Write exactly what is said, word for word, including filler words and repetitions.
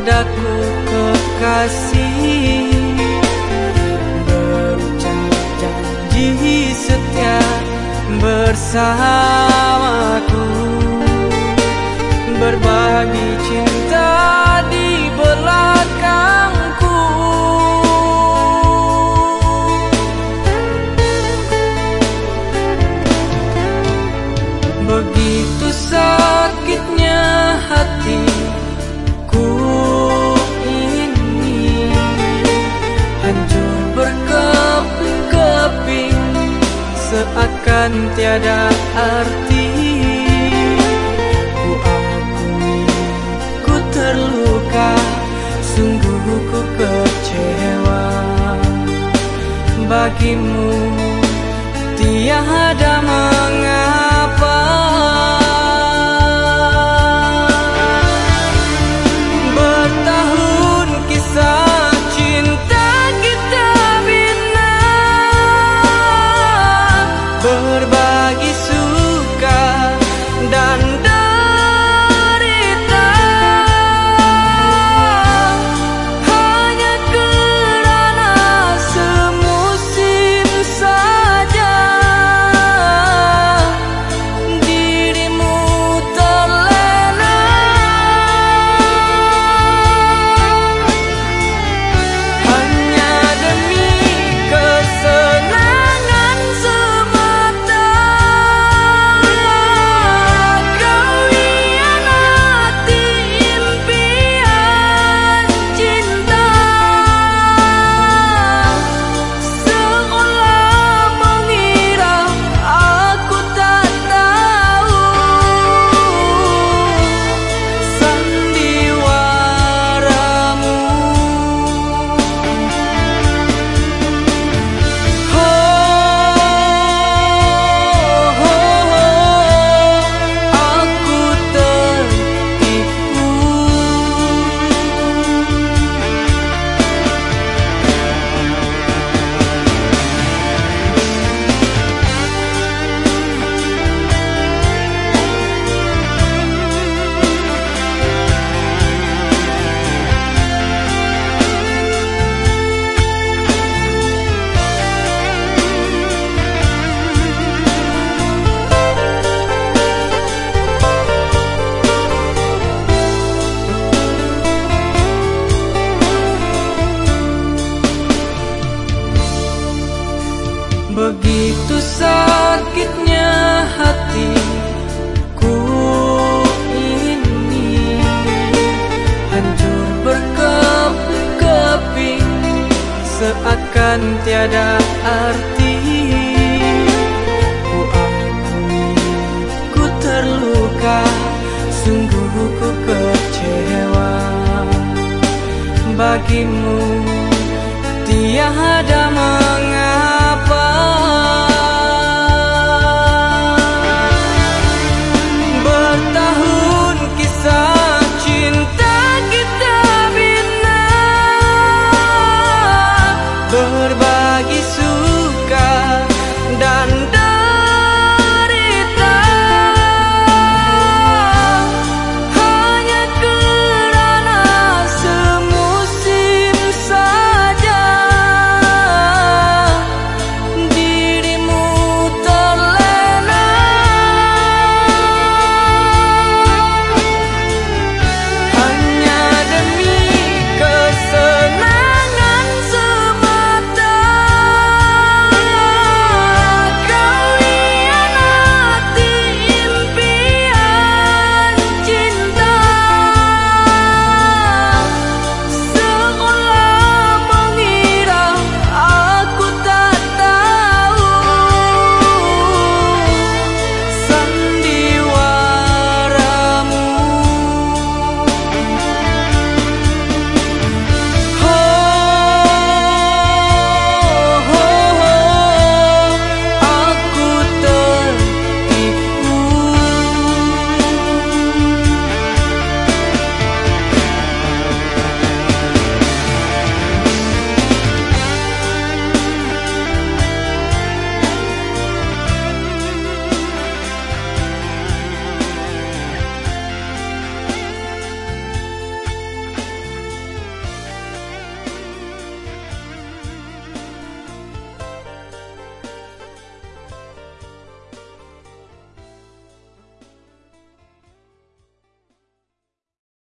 padaku kekasih, berucap janji setia bersamaku, berbagi cinta di belakangku. Begitu sakitnya hatiku ini, hancur berkeping-keping, seakan tiada arti. Ku akui ku terluka, sungguh ku kecewa. Bagimu tiada mengapa. Bertahun kisah cinta kita bina, berbagi suka dan derita, hanya kerana semusim saja dirimu terlena. Hanya demi kesenangan semata, kau hianati impian cinta, seolah mengira aku tak tahu sandiwaramu. Oh, oh, oh, aku tertipu. Begitu sakitnya hatiku ini, hancur berkeping-keping, seakan tiada arti. Ku akui ku terluka, sungguh ku kecewa. Bagimu tiada